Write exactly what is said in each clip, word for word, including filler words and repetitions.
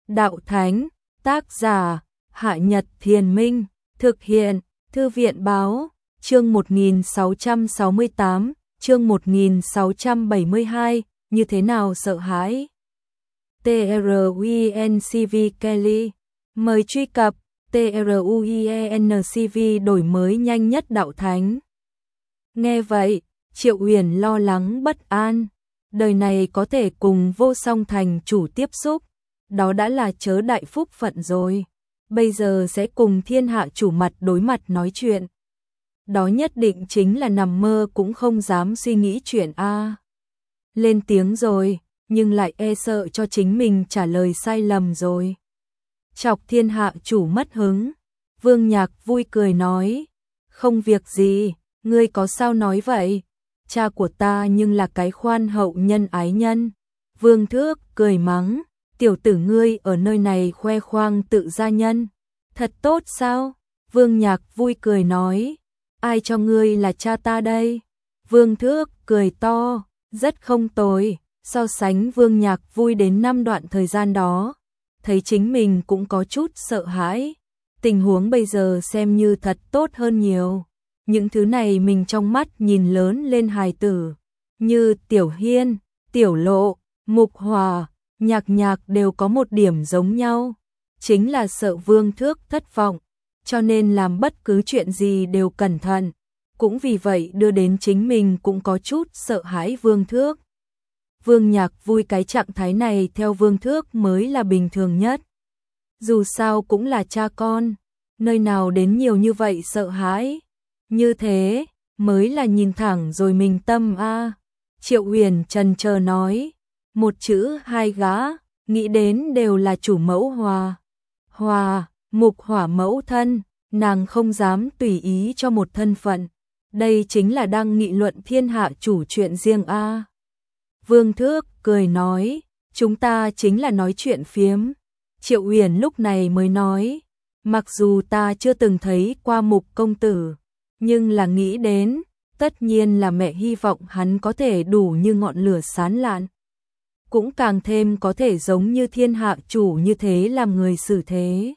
Đạo Thánh, tác giả, Hạ Nhật Thiền Minh, thực hiện, Thư viện Báo, chương một nghìn sáu trăm sáu mươi tám, chương một nghìn sáu trăm bảy mươi hai, như thế nào sợ hãi? truencv Kelly, mời truy cập, truencv đổi mới nhanh nhất Đạo Thánh. Nghe vậy, Triệu Uyển lo lắng bất an, đời này có thể cùng Vô Song thành chủ tiếp xúc, đó đã là chớ đại phúc phận rồi, bây giờ sẽ cùng thiên hạ chủ mặt đối mặt nói chuyện. Đó nhất định chính là nằm mơ cũng không dám suy nghĩ chuyện a. Lên tiếng rồi, nhưng lại e sợ cho chính mình trả lời sai lầm rồi. Chọc thiên hạ chủ mất hứng, Vương Nhạc vui cười nói, không việc gì, ngươi có sao nói vậy, cha của ta nhưng là cái khoan hậu nhân ái nhân. Vương Thước cười mắng, tiểu tử ngươi ở nơi này khoe khoang tự gia nhân, thật tốt sao? Vương Nhạc vui cười nói, ai cho ngươi là cha ta đây? Vương Thước cười to, rất không tồi, so sánh Vương Nhạc vui đến năm đoạn thời gian đó, thấy chính mình cũng có chút sợ hãi, tình huống bây giờ xem như thật tốt hơn nhiều. Những thứ này mình trong mắt nhìn lớn lên hài tử, như Tiểu Hiên, Tiểu Lộ, Mục Hòa, Nhạc Nhạc đều có một điểm giống nhau, chính là sợ Vương Thước thất vọng, cho nên làm bất cứ chuyện gì đều cẩn thận, cũng vì vậy đưa đến chính mình cũng có chút sợ hãi Vương Thước. Vương Nhạc vui cái trạng thái này theo Vương Thước mới là bình thường nhất. Dù sao cũng là cha con, nơi nào đến nhiều như vậy sợ hãi. Như thế, mới là nhìn thẳng rồi mình tâm a. Triệu Uyển trần chờ nói, một chữ hai gã, nghĩ đến đều là chủ mẫu Hòa. Hòa, Mục Hỏa mẫu thân, nàng không dám tùy ý cho một thân phận. Đây chính là đang nghị luận thiên hạ chủ chuyện riêng a. Vương Thước cười nói, chúng ta chính là nói chuyện phiếm. Triệu Uyển lúc này mới nói, mặc dù ta chưa từng thấy qua Mục công tử, nhưng là nghĩ đến, tất nhiên là mẹ hy vọng hắn có thể đủ như ngọn lửa sáng lạn. Cũng càng thêm có thể giống như thiên hạ chủ như thế làm người xử thế.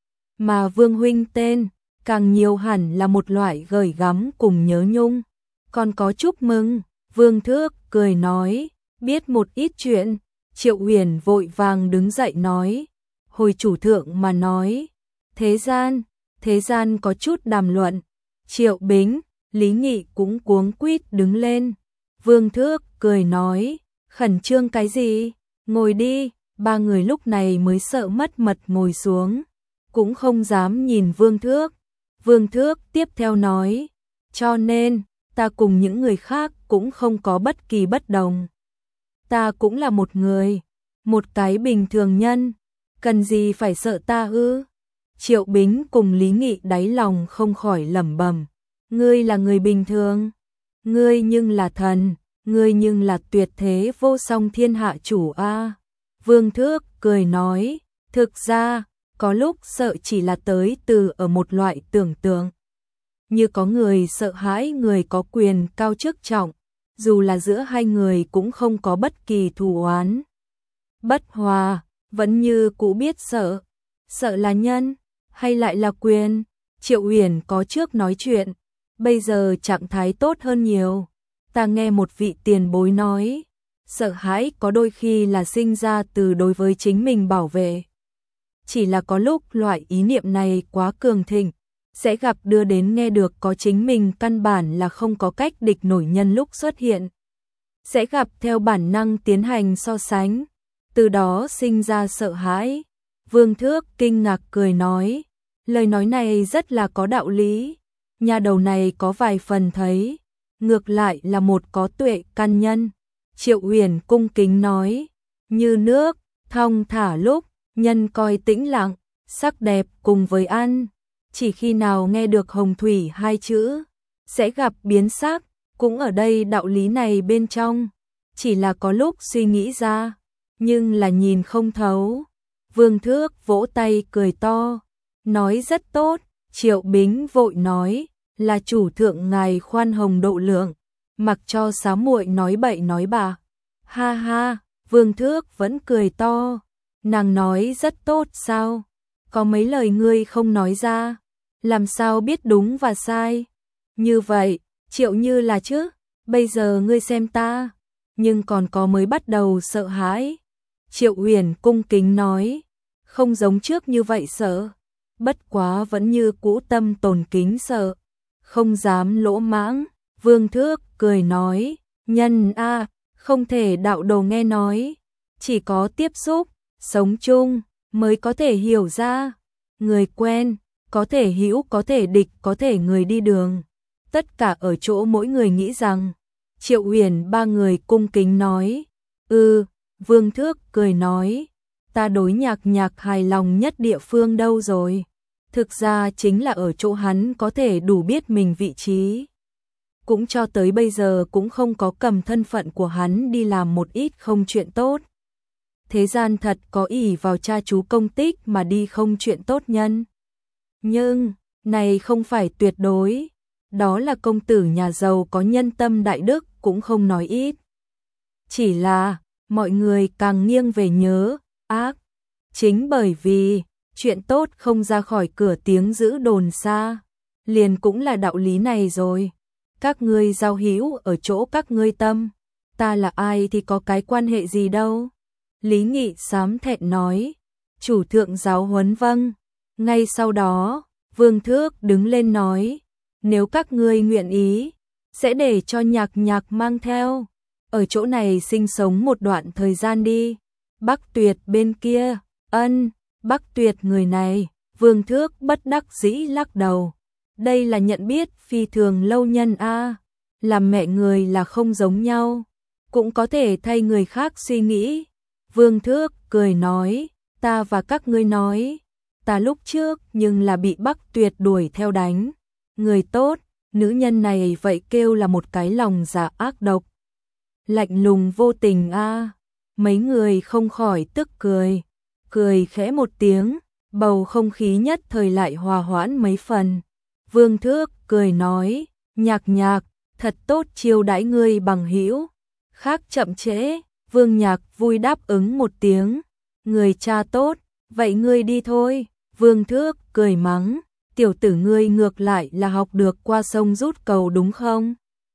Mà Vương huynh tên, càng nhiều hẳn là một loại gửi gắm cùng nhớ nhung. Còn có chúc mừng, Vương Thước cười nói, biết một ít chuyện. Triệu Uyển vội vàng đứng dậy nói, hồi chủ thượng mà nói, thế gian, thế gian có chút đàm luận. Triệu Bính, Lý Nghị cũng cuống quýt đứng lên. Vương Thước cười nói, khẩn trương cái gì, ngồi đi. Ba người lúc này mới sợ mất mật ngồi xuống, cũng không dám nhìn Vương Thước. Vương Thước tiếp theo nói, cho nên, ta cùng những người khác cũng không có bất kỳ bất đồng. Ta cũng là một người, một cái bình thường nhân, cần gì phải sợ ta ư? Triệu Bính cùng Lý Nghị đáy lòng không khỏi lẩm bẩm, ngươi là người bình thường, ngươi nhưng là thần, ngươi nhưng là tuyệt thế vô song thiên hạ chủ a. Vương Thước cười nói, thực ra, có lúc sợ chỉ là tới từ ở một loại tưởng tượng. Như có người sợ hãi người có quyền cao chức trọng, dù là giữa hai người cũng không có bất kỳ thù oán. Bất hòa, vẫn như cũ biết sợ, sợ là nhân, hay lại là quyền. Triệu Uyển có trước nói chuyện, bây giờ trạng thái tốt hơn nhiều. Ta nghe một vị tiền bối nói, sợ hãi có đôi khi là sinh ra từ đối với chính mình bảo vệ. Chỉ là có lúc loại ý niệm này quá cường thịnh, sẽ gặp đưa đến nghe được có chính mình căn bản là không có cách địch nổi nhân lúc xuất hiện. Sẽ gặp theo bản năng tiến hành so sánh, từ đó sinh ra sợ hãi. Vương Thước kinh ngạc cười nói, lời nói này rất là có đạo lý, nhà đầu này có vài phần thấy, ngược lại là một có tuệ căn nhân. Triệu Uyển cung kính nói, như nước, thong thả lúc, nhân coi tĩnh lặng, sắc đẹp cùng với ăn, chỉ khi nào nghe được hồng thủy hai chữ, sẽ gặp biến sắc, cũng ở đây đạo lý này bên trong, chỉ là có lúc suy nghĩ ra, nhưng là nhìn không thấu. Vương Thước vỗ tay cười to, nói rất tốt. Triệu Bính vội nói, là chủ thượng ngài khoan hồng độ lượng, mặc cho xá muội nói bậy nói bạ. Ha ha, Vương Thước vẫn cười to, Nàng nói rất tốt sao? Có mấy lời ngươi không nói ra, làm sao biết đúng và sai? Như vậy, Triệu Như là chứ, bây giờ ngươi xem ta, nhưng còn có mới bắt đầu sợ hãi. Triệu Uyển cung kính nói, không giống trước như vậy sợ, bất quá vẫn như cũ tâm tồn kính sợ, không dám lỗ mãng. Vương Thước cười nói, nhân a, không thể đạo đồ nghe nói, chỉ có tiếp xúc, sống chung mới có thể hiểu ra. Người quen, có thể hữu có thể địch, có thể người đi đường. Tất cả ở chỗ mỗi người nghĩ rằng. Triệu Uyển ba người cung kính nói, "Ừ." Vương Thước cười nói, "Ta đối Nhạc Nhạc hài lòng nhất địa phương đâu rồi?" Thực ra chính là ở chỗ hắn có thể đủ biết mình vị trí. Cũng cho tới bây giờ cũng không có cầm thân phận của hắn đi làm một ít không chuyện tốt. Thế gian thật có ỷ vào cha chú công tích mà đi không chuyện tốt nhân. Nhưng, này không phải tuyệt đối. Đó là công tử nhà giàu có nhân tâm đại đức cũng không nói ít. Chỉ là, mọi người càng nghiêng về nhớ, ác. Chính bởi vì, chuyện tốt không ra khỏi cửa tiếng giữ đồn xa. Liền cũng là đạo lý này rồi. Các ngươi giao hữu ở chỗ các ngươi tâm. Ta là ai thì có cái quan hệ gì đâu. Lý Nghị xám thẹn nói, chủ thượng giáo huấn vâng. Ngay sau đó, Vương Thước đứng lên nói, nếu các ngươi nguyện ý, sẽ để cho Nhạc Nhạc mang theo, ở chỗ này sinh sống một đoạn thời gian đi. Bắc Tuyệt bên kia, ân, Bắc Tuyệt người này, Vương Thước bất đắc dĩ lắc đầu. Đây là nhận biết phi thường lâu nhân a, làm mẹ người là không giống nhau, cũng có thể thay người khác suy nghĩ. Vương Thước cười nói, ta và các ngươi nói, ta lúc trước nhưng là bị Bắc Tuyệt đuổi theo đánh. Người tốt, nữ nhân này vậy kêu là một cái lòng dạ ác độc. Lạnh lùng vô tình a, mấy người không khỏi tức cười, cười khẽ một tiếng, bầu không khí nhất thời lại hòa hoãn mấy phần. Vương Thước cười nói, Nhạc Nhạc, thật tốt chiêu đãi ngươi bằng hữu. Khác chậm trễ, Vương Nhạc vui đáp ứng một tiếng, người cha tốt, vậy ngươi đi thôi. Vương Thước cười mắng, tiểu tử ngươi ngược lại là học được qua sông rút cầu đúng không?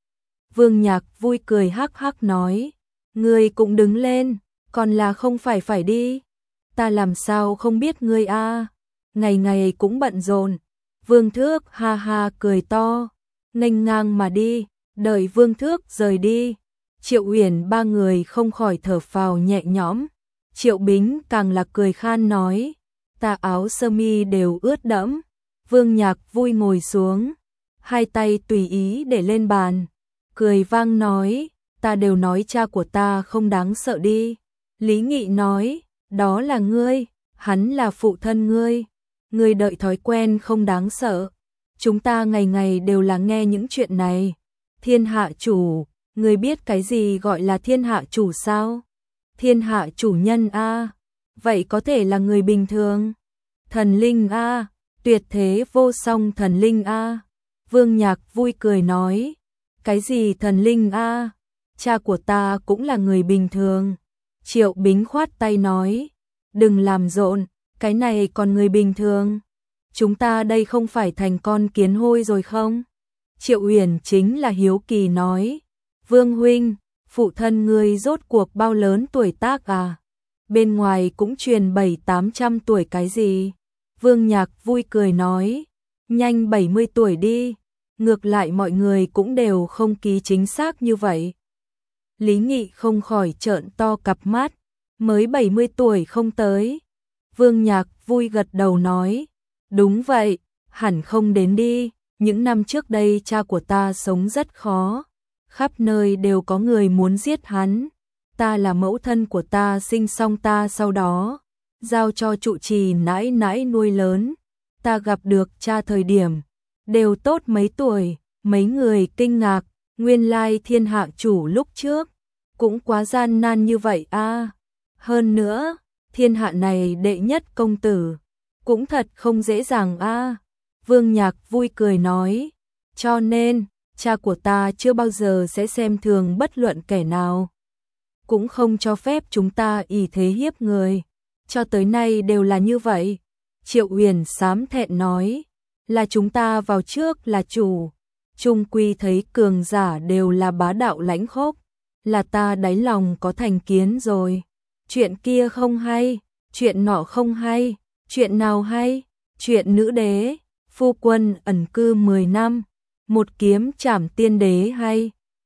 Vương Nhạc vui cười hắc hắc nói, ngươi cũng đứng lên, còn là không phải phải đi. Ta làm sao không biết ngươi a, ngày ngày cũng bận rộn. Vương Thước ha ha cười to, nghênh ngang mà đi. Đợi Vương Thước rời đi, Triệu Uyển ba người không khỏi thở phào nhẹ nhõm. Triệu Bính càng là cười khan nói, ta áo sơ mi đều ướt đẫm. Vương Nhạc vui ngồi xuống, hai tay tùy ý để lên bàn, cười vang nói, ta đều nói cha của ta không đáng sợ đi. Lý Nghị nói, đó là ngươi, hắn là phụ thân ngươi, ngươi đợi thói quen không đáng sợ. Chúng ta ngày ngày đều là nghe những chuyện này. Thiên hạ chủ, ngươi biết cái gì gọi là thiên hạ chủ sao? Thiên hạ chủ nhân a, vậy có thể là người bình thường. Thần linh a, tuyệt thế vô song thần linh a. Vương Nhạc vui cười nói, cái gì thần linh a, cha của ta cũng là người bình thường. Triệu Bính khoát tay nói, đừng làm rộn, cái này còn người bình thường. Chúng ta đây không phải thành con kiến hôi rồi không? Triệu Uyển chính là hiếu kỳ nói, Vương huynh, phụ thân ngươi rốt cuộc bao lớn tuổi tác à? Bên ngoài cũng truyền bảy tám trăm tuổi cái gì? Vương Nhạc vui cười nói, nhanh bảy mươi tuổi đi, ngược lại mọi người cũng đều không ký chính xác như vậy. Lý Nghị không khỏi trợn to cặp mắt, mới bảy mươi tuổi không tới. Vương Nhạc vui gật đầu nói, đúng vậy, hẳn không đến đi, những năm trước đây cha của ta sống rất khó, khắp nơi đều có người muốn giết hắn. Ta là mẫu thân của ta sinh xong ta sau đó, giao cho trụ trì nãi nãi nuôi lớn. Ta gặp được cha thời điểm, đều tốt mấy tuổi, mấy người kinh ngạc, nguyên lai thiên hạ chủ lúc trước, cũng quá gian nan như vậy a. Hơn nữa, thiên hạ này đệ nhất công tử, cũng thật không dễ dàng a. Vương Nhạc vui cười nói, cho nên, cha của ta chưa bao giờ sẽ xem thường bất luận kẻ nào, cũng không cho phép chúng ta ỷ thế hiếp người. Cho tới nay đều là như vậy. Triệu Uyển xám thẹn nói, là chúng ta vào trước là chủ, chung quy thấy cường giả đều là bá đạo lãnh khốc, là ta đáy lòng có thành kiến rồi. Chuyện kia không hay, chuyện nọ không hay, chuyện nào hay? Chuyện nữ đế, phu quân ẩn cư mười năm, một kiếm trảm tiên đế hay?